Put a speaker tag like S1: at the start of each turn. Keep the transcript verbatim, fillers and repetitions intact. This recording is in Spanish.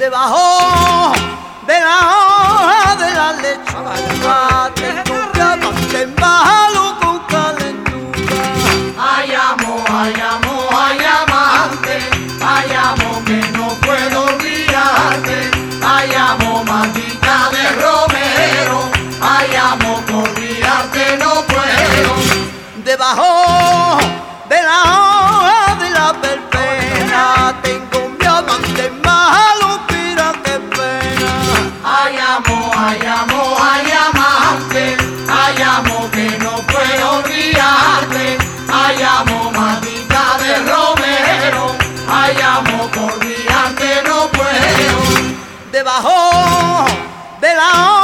S1: debajo de la hoja de la lechuga tengo un diamante en bajalo con calentura.
S2: Ay amor, ay amor, ay amante, ay amor que no puedo olvidarte, ay amor maldita de Romero, ay amor por olvidarte no puedo.
S1: Debajo de la hoja de la verbena tengo un diamante en bajalo, mira qué pena.
S2: Ay amor, ay amor, ay amante, ay amor que no puedo olvidarte, ay amor maldita de Romero, ay amor por olvidarte no puedo.
S1: Debajo de la